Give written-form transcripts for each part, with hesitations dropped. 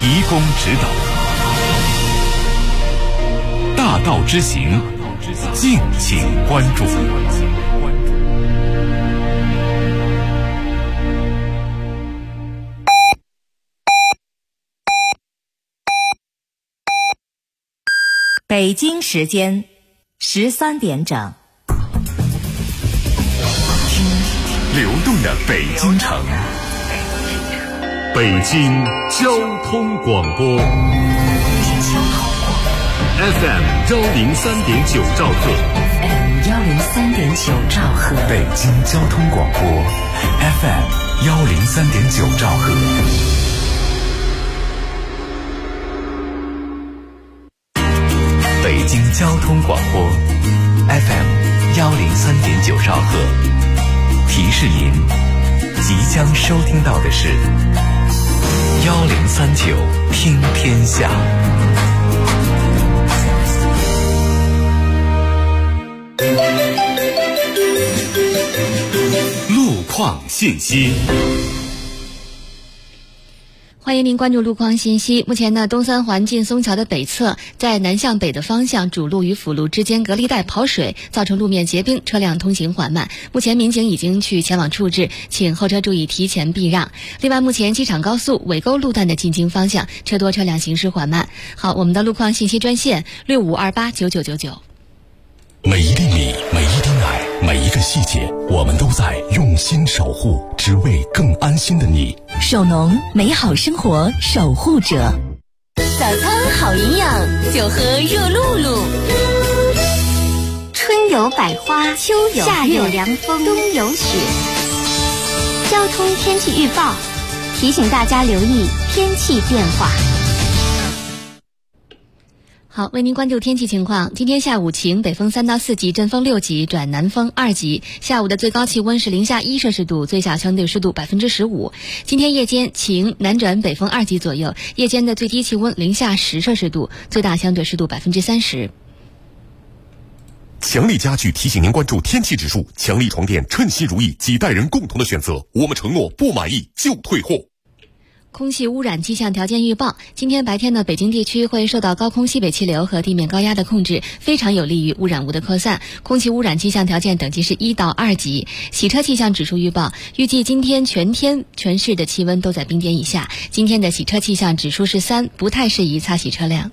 提供指导。大道之行，敬请关注。 北京时间13点整。 听流动的北京城，北京交通广播 FM 103.9兆赫， FM 103.9兆赫， 北京交通广播 FM 103.9兆赫。北京交通广播 FM 103.9兆赫，提示您即将收听到的是1039听天下。路况信息。 欢迎您关注路况信息。目前呢，东三环劲松桥的北侧，在南向北的方向，主路与辅路之间隔离带跑水，造成路面结冰，车辆通行缓慢。目前民警已经去前往处置，请后车注意提前避让。另外，目前机场高速尾沟路段的进京方向，车多车辆行驶缓慢。好，我们的路况信息专线65289999。 每一粒米，每一滴奶，每一个细节，我们都在用心守护，只为更安心的你。 手农，美好生活守护者。 早餐好营养，就喝热露露。春有百花，秋有夏有凉风，冬有雪。交通天气预报提醒大家留意天气变化。 好，为您关注天气情况。今天下午晴，北风3到4级，阵风6级转南风2级。下午的最高气温是零下1摄氏度，最小相对湿度15%。今天夜间晴，南转北风2级左右，夜间的最低气温零下10摄氏度，最大相对湿度30%。 强力家具提醒您关注天气指数，强力床垫称心如意，几代人共同的选择。我们承诺不满意就退货。 空气污染气象条件预报，今天白天呢，北京地区会受到高空西北气流和地面高压的控制，非常有利于污染物的扩散。空气污染气象条件等级是1到2级。洗车气象指数预报，预计今天全市的气温都在冰点以下。今天的洗车气象指数是3，不太适宜擦洗车辆。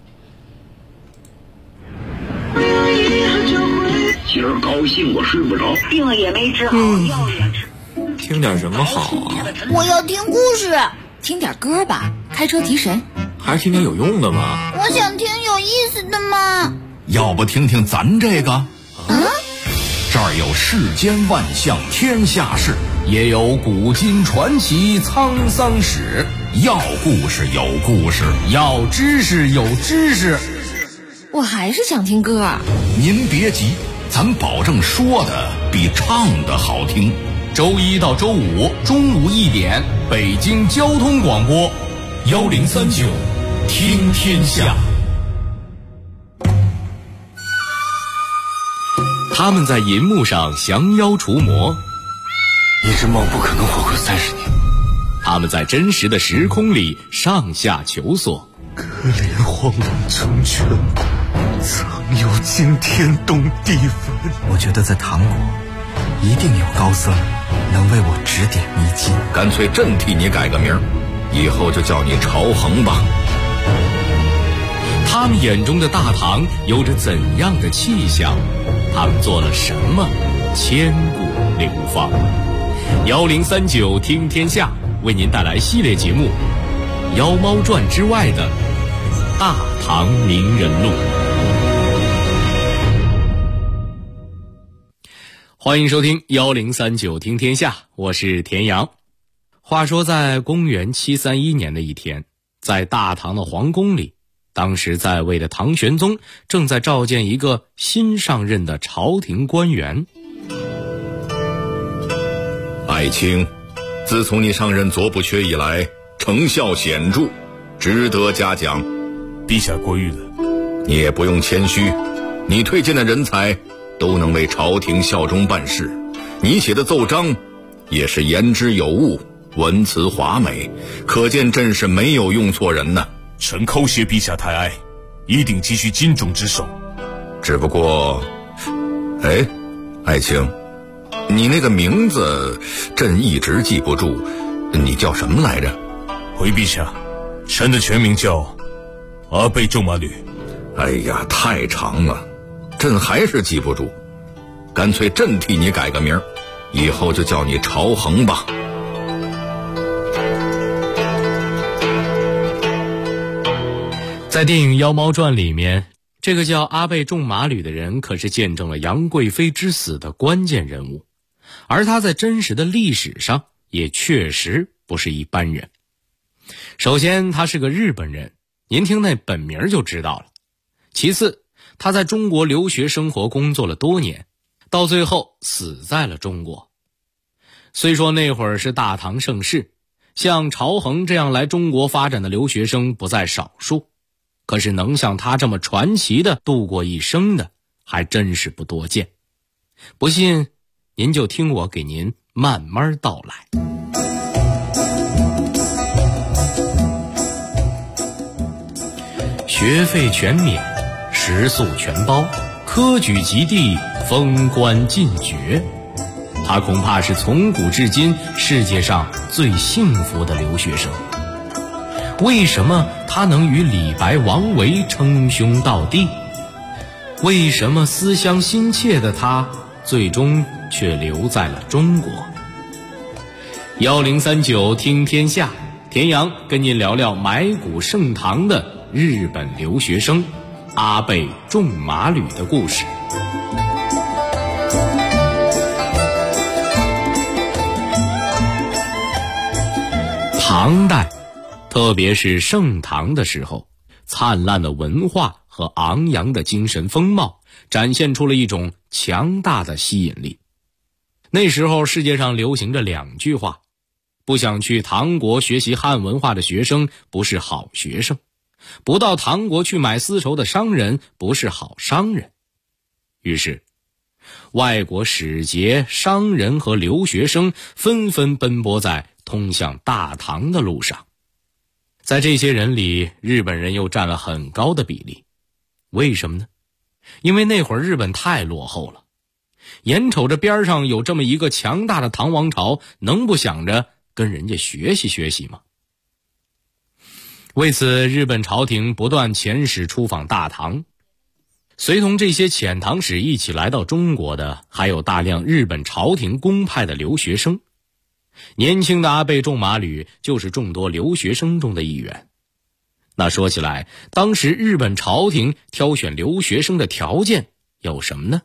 今儿高兴我睡不着， 病也没治好，药也吃。 听点什么好啊？ 我要听故事。 听点歌吧，开车提神。 还是听点有用的吧。 我想听有意思的嘛。 要不听听咱这个？这儿有世间万象天下事，也有古今传奇沧桑史。要故事有故事，要知识有知识。 我还是想听歌。 您别急，咱保证说的比唱的好听。周一到周五中午1点，北京交通广播1039听天下。 他们在银幕上降妖除魔， 一只猫不可能活过30年。 他们在真实的时空里上下求索。 可怜荒芜成全，藏有惊天动地分。 我觉得在唐国一定有高僧能为我指点迷津。 干脆朕替你改个名，以后就叫你朝衡吧。 他们眼中的大唐有着怎样的气象？他们做了什么，千古流芳？1039听天下为您带来系列节目《妖猫传》之外的大唐名人录。欢迎收听1039听天下，我是田阳。话说在公元731年的一天，在大唐的皇宫里，当时在位的唐玄宗正在召见一个新上任的朝廷官员。 爱卿，自从你上任左补阙以来，成效显著，值得嘉奖。 陛下过誉了。 你也不用谦虚，你推荐的人才都能为朝廷效忠办事，你写的奏章也是言之有物，文辞华美，可见朕是没有用错人呢。 臣叩谢陛下太爱，一定继续尽忠职守。 只不过，爱卿，你那个名字朕一直记不住，你叫什么来着？ 回陛下，臣的全名叫阿倍仲麻吕。 哎呀，太长了，朕还是记不住，干脆朕替你改个名，以后就叫你朝衡吧。 在电影《妖猫传》里面，这个叫阿倍仲麻吕的人可是见证了杨贵妃之死的关键人物，而他在真实的历史上也确实不是一般人。首先，他是个日本人，您听那本名就知道了。其次，他在中国留学生活工作了多年，到最后死在了中国。虽说那会儿是大唐盛世，像朝衡这样来中国发展的留学生不在少数，可是能像他这么传奇的度过一生的还真是不多见。不信您就听我给您慢慢道来。学费全免，食宿全包，科举及第，封官进爵。他恐怕是从古至今世界上最幸福的留学生。为什么他能与李白、王维称兄道弟？为什么思乡心切的他最终却留在了中国？1039听天下，田阳跟您聊聊埋骨盛唐的日本留学生阿倍仲麻吕的故事。唐代，特别是盛唐的时候，灿烂的文化和昂扬的精神风貌展现出了一种强大的吸引力。那时候世界上流行着2句话：不想去唐国学习汉文化的学生不是好学生，不到唐国去买丝绸的商人不是好商人。于是外国使节、商人和留学生纷纷奔波在通向大唐的路上。在这些人里，日本人又占了很高的比例。为什么呢？因为那会儿日本太落后了，眼瞅着边上有这么一个强大的唐王朝，能不想着跟人家学习学习吗？为此，日本朝廷不断遣使出访大唐。随同这些遣唐使一起来到中国的，还有大量日本朝廷公派的留学生。年轻的阿倍仲麻吕就是众多留学生中的一员。那说起来，当时日本朝廷挑选留学生的条件有什么呢？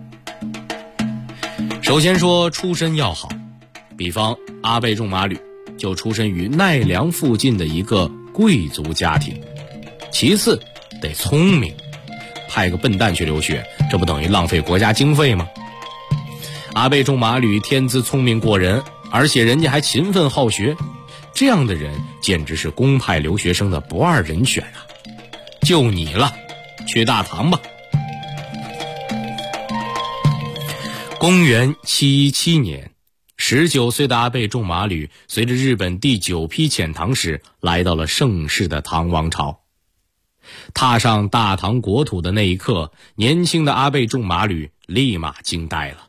首先说出身要好，比方阿倍仲麻吕就出身于奈良附近的一个贵族家庭。其次得聪明，派个笨蛋去留学，这不等于浪费国家经费吗？阿倍仲麻吕天资聪明过人，而且人家还勤奋好学，这样的人简直是公派留学生的不二人选啊！就你了，去大唐吧。公元717年，19岁的阿倍仲麻吕随着日本第9批遣唐使来到了盛世的唐王朝。踏上大唐国土的那一刻，年轻的阿倍仲麻吕立马惊呆了。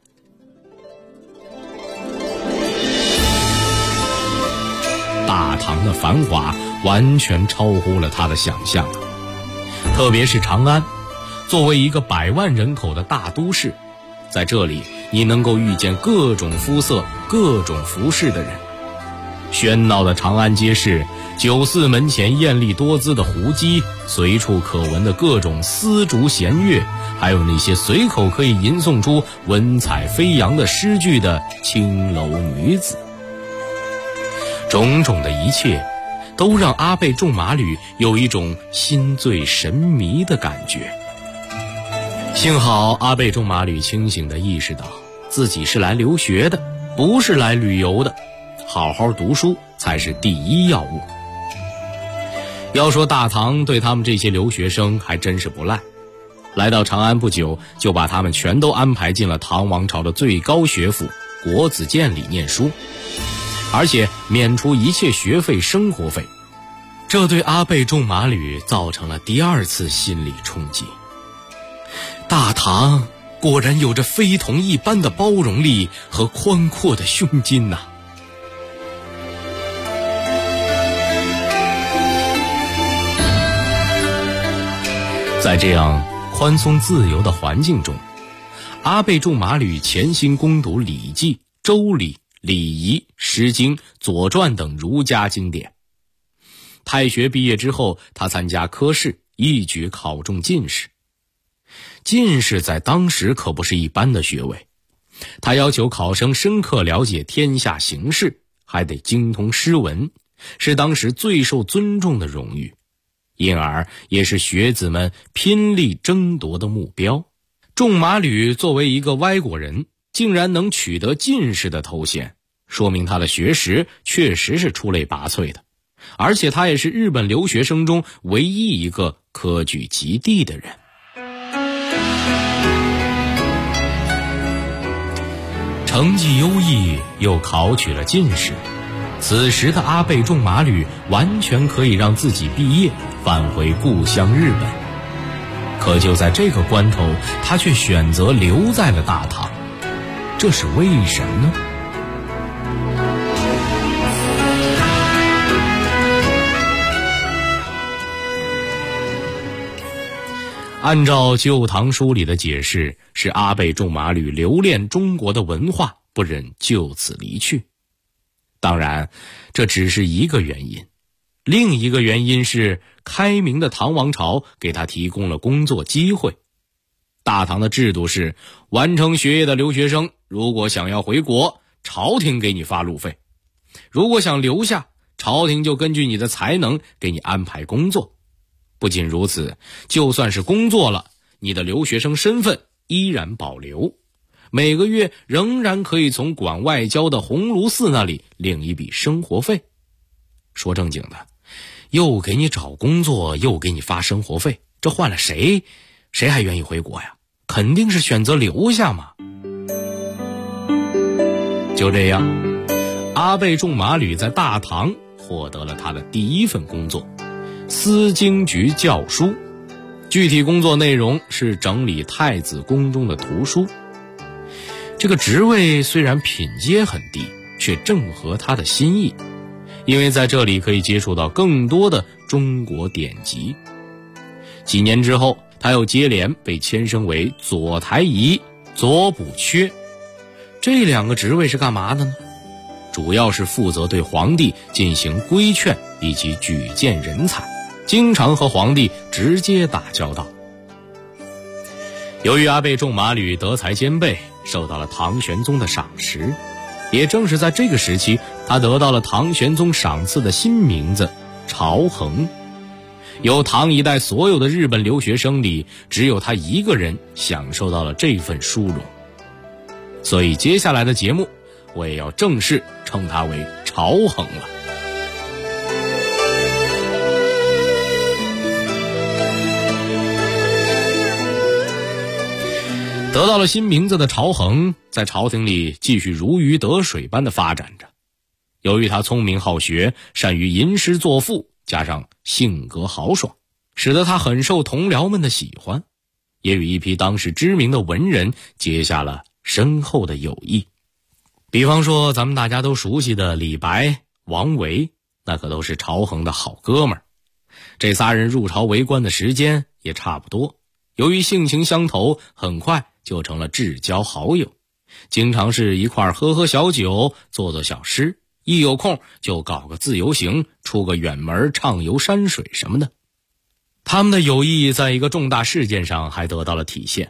大唐的繁华完全超乎了他的想象，特别是长安，作为一个100万人口的大都市，在这里你能够遇见各种肤色、各种服饰的人。喧闹的长安街市，酒肆门前艳丽多姿的胡姬，随处可闻的各种丝竹弦乐，还有那些随口可以吟诵出文采飞扬的诗句的青楼女子。种种的一切都让阿倍仲麻吕有一种心醉神迷的感觉。幸好阿倍仲麻吕清醒地意识到自己是来留学的，不是来旅游的，好好读书才是第一要务。要说大唐对他们这些留学生还真是不赖，来到长安不久，就把他们全都安排进了唐王朝的最高学府国子监里念书，而且免除一切学费、生活费。 这对阿倍仲麻吕造成了第二次心理冲击。大唐果然有着非同一般的包容力和宽阔的胸襟呐。在这样宽松自由的环境中，阿倍仲麻吕潜心攻读《礼记》《周礼》《礼仪》《诗经》《左传》等儒家经典。太学毕业之后，他参加科试，一举考中进士。进士在当时可不是一般的学位，他要求考生深刻了解天下形势，还得精通诗文，是当时最受尊重的荣誉，因而也是学子们拼力争夺的目标。仲麻吕作为一个歪国人，竟然能取得进士的头衔，说明他的学识确实是出类拔萃的，而且他也是日本留学生中唯一一个科举及第的人。成绩优异，又考取了进士，此时的阿倍仲麻吕完全可以让自己毕业，返回故乡日本。可就在这个关头，他却选择留在了大唐，这是为什么呢？按照《旧唐书》里的解释，是阿倍仲麻吕留恋中国的文化，不忍就此离去。当然，这只是一个原因，另一个原因是开明的唐王朝给他提供了工作机会。大唐的制度是，完成学业的留学生如果想要回国，朝廷给你发路费；如果想留下，朝廷就根据你的才能给你安排工作。不仅如此，就算是工作了，你的留学生身份依然保留，每个月仍然可以从管外交的鸿胪寺那里领一笔生活费。说正经的，又给你找工作，又给你发生活费，这换了谁还愿意回国呀？肯定是选择留下嘛。就这样，阿倍仲麻吕在大唐获得了他的第一份工作，司经局校书，具体工作内容是整理太子宫中的图书。这个职位虽然品阶很低，却正合他的心意，因为在这里可以接触到更多的中国典籍。几年之后，他又接连被迁升为左台仪、左补阙。这两个职位是干嘛的呢？主要是负责对皇帝进行规劝以及举荐人才，经常和皇帝直接打交道。由于阿倍仲麻吕德才兼备，受到了唐玄宗的赏识，也正是在这个时期，他得到了唐玄宗赏赐的新名字朝衡。由唐一代所有的日本留学生里，只有他一个人享受到了这份殊荣。所以接下来的节目，我也要正式称他为朝衡了。得到了新名字的朝衡，在朝廷里继续如鱼得水般的发展着。由于他聪明好学，善于吟诗作赋，加上性格豪爽，使得他很受同僚们的喜欢，也与一批当时知名的文人结下了深厚的友谊。比方说咱们大家都熟悉的李白、王维，那可都是朝衡的好哥们儿。这仨人入朝为官的时间也差不多，由于性情相投，很快就成了至交好友，经常是一块喝喝小酒，做做小诗，一有空就搞个自由行，出个远门，畅游山水什么的。他们的友谊在一个重大事件上还得到了体现。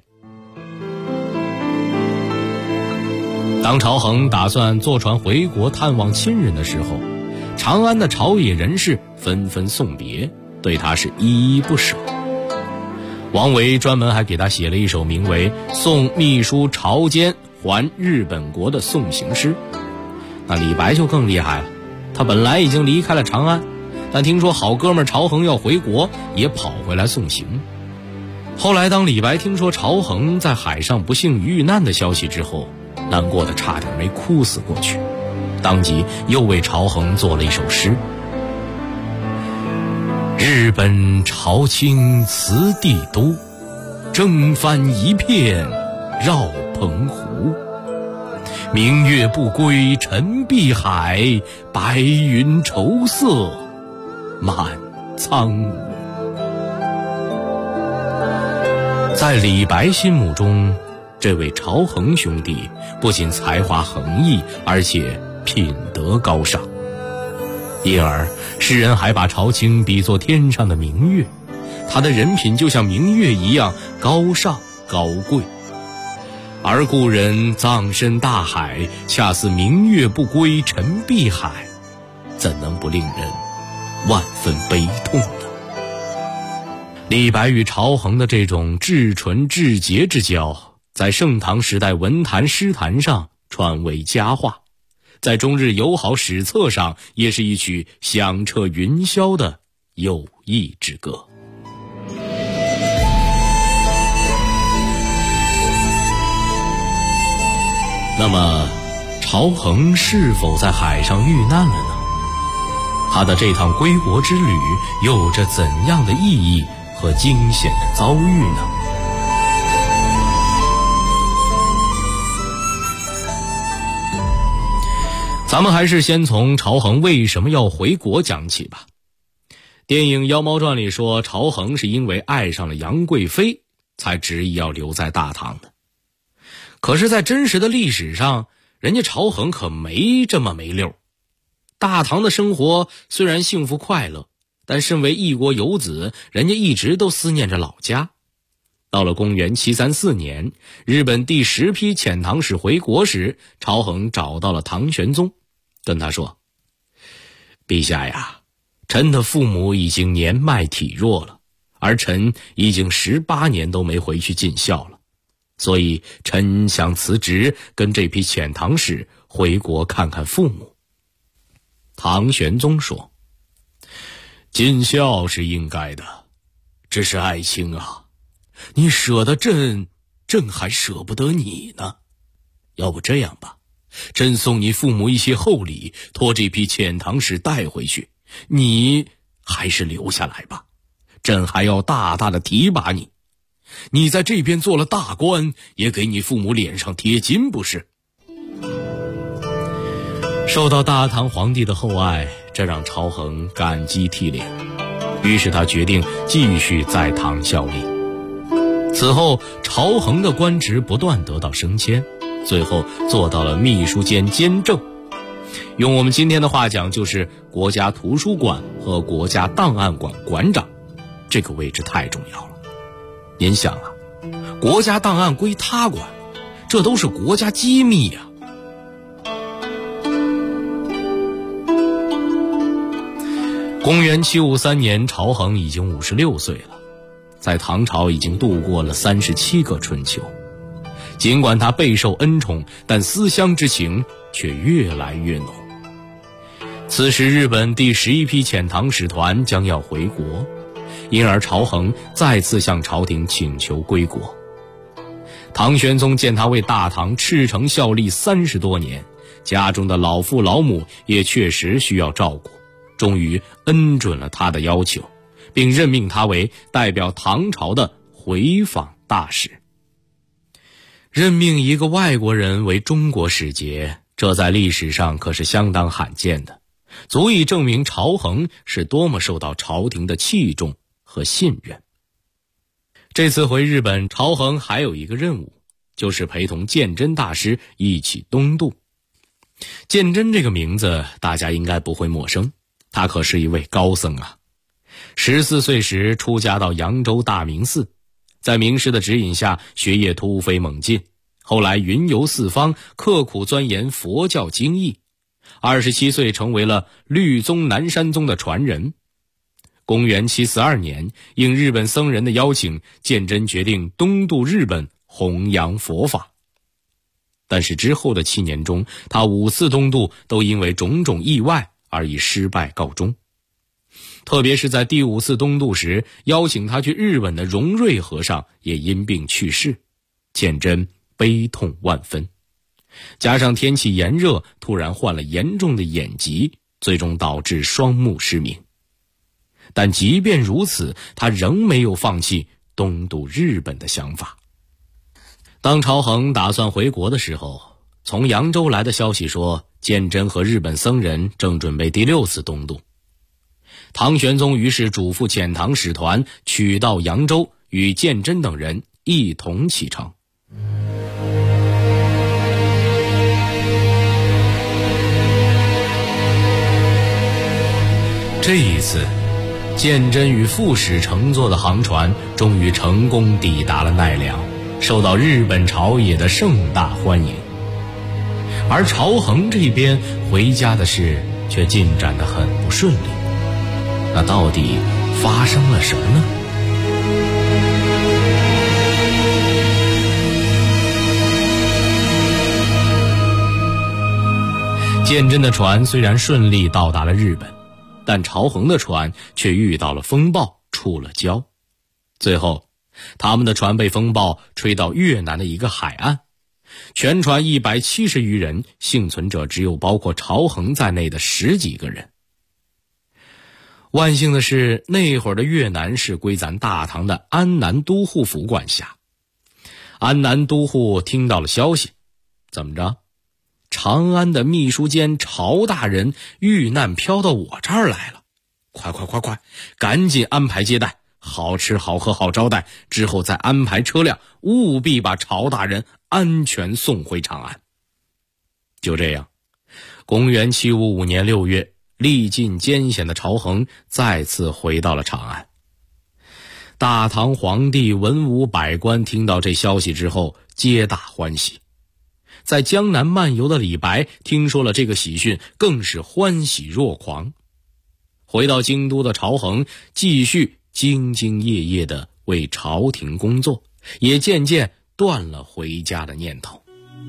当朝衡打算坐船回国探望亲人的时候，长安的朝野人士纷纷送别，对他是依依不舍。王维专门还给他写了一首名为《送秘书朝监还日本国》的送行诗。那李白就更厉害了，他本来已经离开了长安，但听说好哥们朝衡要回国，也跑回来送行。后来当李白听说朝衡在海上不幸遇难的消息之后，难过的差点没哭死过去，当即又为朝衡做了一首诗。 日本朝清辞帝都，征帆一片绕澎湖。明月不归沉碧海，白云愁色满苍梧。在李白心目中，这位朝衡兄弟不仅才华横溢，而且品德高尚。因而诗人还把朝清比作天上的明月，他的人品就像明月一样高尚高贵。而故人葬身大海，恰似明月不归沉碧海，怎能不令人万分悲痛呢？李白与朝衡的这种至纯至洁之交，在盛唐时代文坛诗坛上传为佳话，在中日友好史册上也是一曲响彻云霄的友谊之歌。那么朝衡是否在海上遇难了呢？他的这趟归国之旅有着怎样的意义和惊险的遭遇呢？咱们还是先从朝衡为什么要回国讲起吧。电影《妖猫传》里说，朝衡是因为爱上了杨贵妃才执意要留在大唐的。可是在真实的历史上，人家朝衡可没这么没溜。大唐的生活虽然幸福快乐，但身为异国游子，人家一直都思念着老家。到了公元734年，日本第10批遣唐使回国时，朝衡找到了唐玄宗，跟他说：陛下呀，臣的父母已经年迈体弱了，而臣已经18年都没回去尽孝了，所以臣想辞职，跟这批遣唐使回国看看父母。唐玄宗说：尽孝是应该的，只是爱卿啊，你舍得朕，朕还舍不得你呢。要不这样吧，朕送你父母一些厚礼，托这批遣唐使带回去，你还是留下来吧，朕还要大大的提拔你。你在这边做了大官，也给你父母脸上贴金不是？受到大唐皇帝的厚爱，这让朝衡感激涕零，于是他决定继续在唐效力。此后朝衡的官职不断得到升迁，最后做到了秘书监监正，用我们今天的话讲，就是国家图书馆和国家档案馆馆长。这个位置太重要了。您想啊，国家档案归他管，这都是国家机密呀。公元753年，朝衡已经56岁了，在唐朝已经度过了37个春秋。尽管他备受恩宠，但思乡之情却越来越浓。此时日本第11批遣唐使团将要回国，因而朝衡再次向朝廷请求归国。唐玄宗见他为大唐赤诚效力30多年，家中的老父老母也确实需要照顾，终于恩准了他的要求，并任命他为代表唐朝的回访大使。任命一个外国人为中国使节，这在历史上可是相当罕见的，足以证明朝衡是多么受到朝廷的器重和信任。这次回日本，朝衡还有一个任务，就是陪同鉴真大师一起东渡。鉴真这个名字大家应该不会陌生，他可是一位高僧啊。14岁时出家到扬州大明寺，在名师的指引下，学业突飞猛进，后来云游四方，刻苦钻研佛教经义。27岁成为了律宗南山宗的传人。公元742年，应日本僧人的邀请，鉴真决定东渡日本弘扬佛法。但是之后的7年中，他5次东渡都因为种种意外而以失败告终。特别是在第5次东渡时，邀请他去日本的荣瑞和尚也因病去世，鉴真悲痛万分。加上天气炎热，突然患了严重的眼疾，最终导致双目失明。 但即便如此，他仍没有放弃东渡日本的想法。当朝衡打算回国的时候，从扬州来的消息说，鉴真和日本僧人正准备第6次东渡。唐玄宗于是嘱咐遣唐使团取到扬州，与鉴真等人一同启程。这一次，鉴真与副使乘坐的航船终于成功抵达了奈良，受到日本朝野的盛大欢迎。而朝衡这边回家的事却进展得很不顺利。那到底发生了什么呢？鉴真的船虽然顺利到达了日本，但朝衡的船却遇到了风暴，触了礁。最后，他们的船被风暴吹到越南的一个海岸，全船170余人，幸存者只有包括朝衡在内的10几个人。万幸的是，那会儿的越南是归咱大唐的安南都护府管辖。安南都护听到了消息，怎么着？长安的秘书监朝大人遇难飘到我这儿来了，快，赶紧安排接待，好吃好喝好招待，之后再安排车辆，务必把朝大人安全送回长安。就这样，公元755年6月，历尽艰险的朝衡再次回到了长安。大唐皇帝、文武百官听到这消息之后，皆大欢喜。在江南漫游的李白听说了这个喜讯，更是欢喜若狂。回到京都的朝衡继续兢兢业业地为朝廷工作，也渐渐断了回家的念头。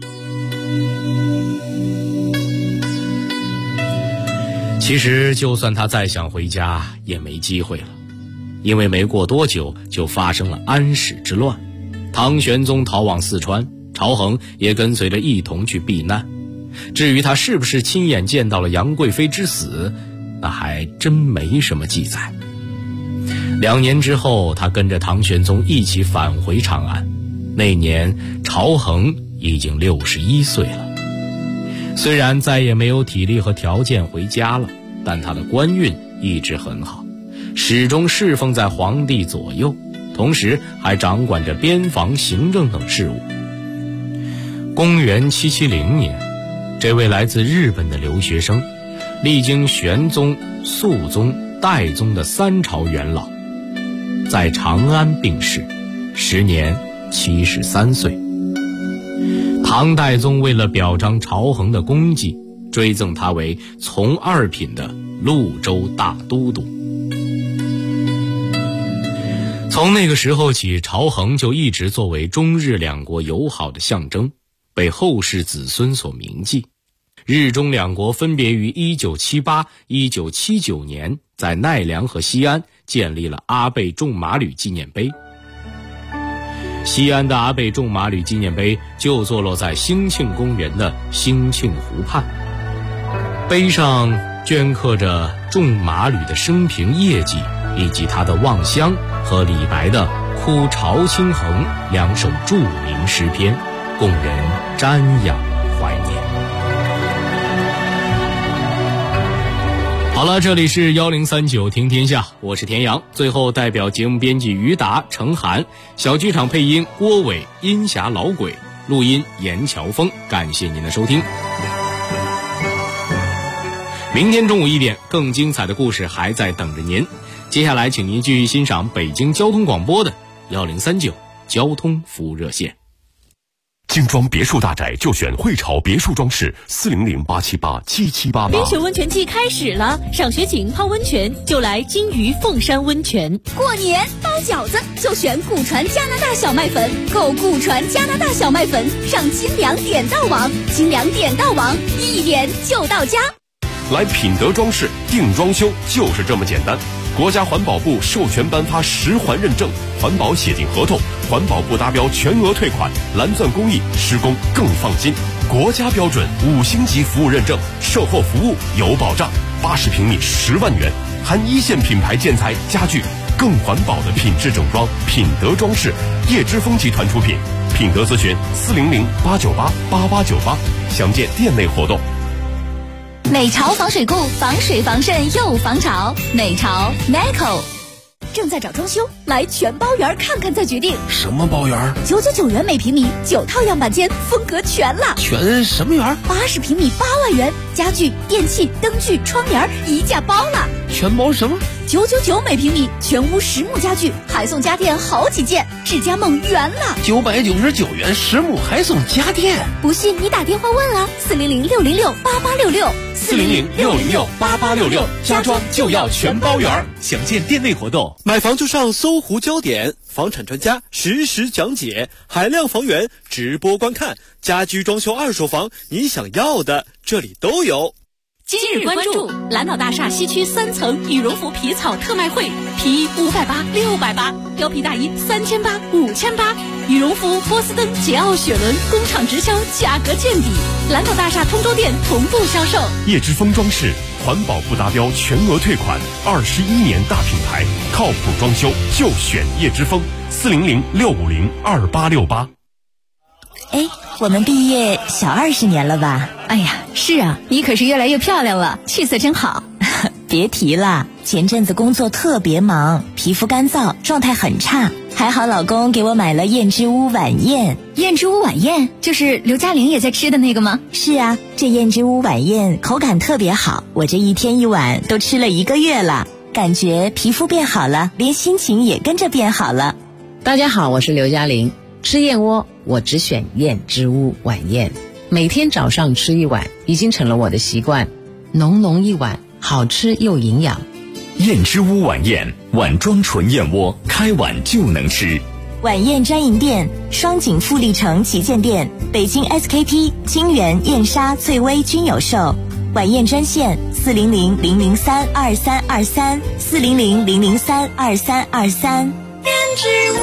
其实就算他再想回家也没机会了，因为没过多久就发生了安史之乱，唐玄宗逃往四川，朝衡也跟随着一同去避难。至于他是不是亲眼见到了杨贵妃之死，那还真没什么记载。2年之后，他跟着唐玄宗一起返回长安，那年朝衡已经61岁了。虽然再也没有体力和条件回家了，但他的官运一直很好，始终侍奉在皇帝左右，同时还掌管着边防、行政等事务。公元770年，这位来自日本的留学生，历经玄宗、肃宗、代宗的3朝元老，在长安病逝，时年73岁。唐代宗为了表彰朝衡的功绩，追赠他为从2品的潞州大都督。从那个时候起，朝衡就一直作为中日两国友好的象征，被后世子孙所铭记。日中两国分别于1978、1979年在奈良和西安建立了阿倍仲麻吕纪念碑。西安的阿倍仲麻吕纪念碑就坐落在兴庆公园的兴庆湖畔，碑上镌刻着仲麻吕的生平业绩，以及他的《望乡》和李白的《哭朝清衡》2首著名诗篇，供人瞻仰怀念。好了，这里是1039听天下，我是田阳。最后代表节目编辑于达、程涵，小剧场配音郭伟、音侠老鬼，录音严乔峰，感谢您的收听。明天中午1点，更精彩的故事还在等着您。接下来请您继续欣赏北京交通广播的1039交通服务热线。 精装别墅大宅就选汇潮别墅装饰，400-878-7788。 冰雪温泉季开始了，上学景泡温泉就来金鱼凤山温泉。 过年包饺子就选古传加拿大小麦粉，购古传加拿大小麦粉上清凉点到网，清凉点到网，1点就到家。 来品德装饰定装修就是这么简单。国家环保部授权颁发10环认证，环保写进合同，环保部达标全额退款，蓝钻工艺，施工更放心。国家标准5星级服务认证，售后服务有保障，80平米10万元， 含一线品牌建材家具，更环保的品质整装，品德装饰，叶之峰集团出品。品德咨询400-898-8898，详见店内活动。 美潮防水固，防水防渗又防潮。美潮 Meco 正在找装修，来全包园看看再决定。 什么包园 ？999元每平米，9套样板间，风格全了。 全什么园 ？80平米8万元，家具、电器、灯具、窗帘一价包了。 全包什么 ？999每平米，全屋实木家具，还送家电好几件，智家梦圆了。 999元实木还送家电， 不信你打电话问啊，400-606-8866，400-606-8866，家装就要全包圆。 详见店内活动。 买房就上搜狐焦点，房产专家实时讲解，海量房源直播观看，家居装修二手房，你想要的这里都有。 今日关注蓝岛大厦西区3层羽绒服皮草特卖会，皮衣580、680，貂皮大衣3800、5800，羽绒服、波司登、桀骜、雪伦工厂直销，价格见底。蓝岛大厦通州店同步销售。 叶之峰装饰环保不达标全额退款，21年大品牌，靠谱装修就选叶之峰，400-650-2868。 哎，我们毕业小20年了吧？ 哎呀，是啊，你可是越来越漂亮了，气色真好。 别提了，前阵子工作特别忙，皮肤干燥，状态很差，还好老公给我买了燕之屋晚宴。 燕之屋晚宴就是刘嘉玲也在吃的那个吗？ 是啊，这燕之屋晚宴口感特别好，我这一天一碗都吃了1个月了，感觉皮肤变好了，连心情也跟着变好了。 大家好，我是刘嘉玲。吃燕窝我只选燕之屋晚宴，每天早上吃1碗已经成了我的习惯，浓浓一碗，好吃又营养。 燕之屋晚宴，碗装纯燕窝，开碗就能吃。 晚宴专营店：双井富力城旗舰店、北京 SKP、金源、燕莎、翠微均有售。晚宴专线400-003-2323，400-003-2323。燕之屋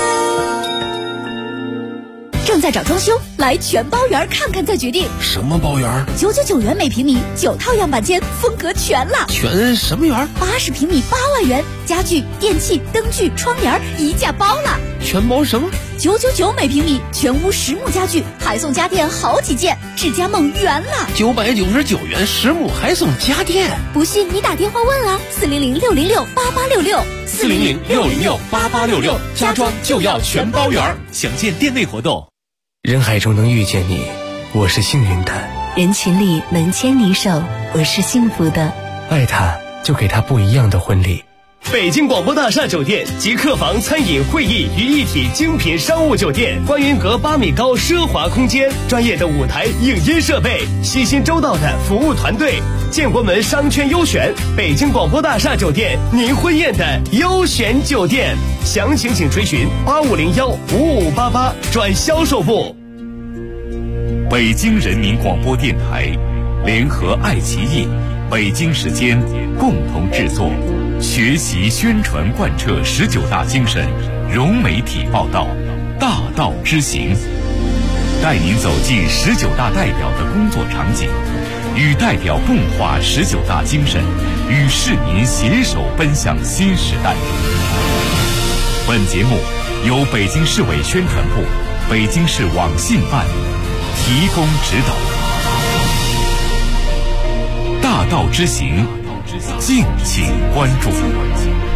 正在找装修，来全包园看看再决定。 什么包园 ？999元每平米，9套样板间，风格全了。 全什么园 ？80平米8万元，家具、电器、灯具、窗帘一价包了。 全包什么 ？999每平米，全屋实木家具，还送家电好几件，智家梦圆了。 999元实木还送家电， 不信你打电话问啊 ，400-606-8866，400-606-8866，家装就要全包圆。详见店内活动。 人海中能遇见你，我是幸运的； 人群里能牵你手，我是幸福的。 爱他，就给他不一样的婚礼。 北京广播大厦酒店集客房、餐饮、会议于一体精品商务酒店，观云阁8米高奢华空间，专业的舞台影音设备，细心周到的服务团队，建国门商圈优选，北京广播大厦酒店，您婚宴的优选酒店。详情请垂询8501-5588转销售部。 北京人民广播电台联合爱奇艺、北京时间共同制作，学习宣传贯彻19大精神，融媒体报道，大道之行，带您走进19大代表的工作场景，与代表共话19大精神，与市民携手奔向新时代。本节目由北京市委宣传部、北京市网信办提供指导。大道之行，敬请关注。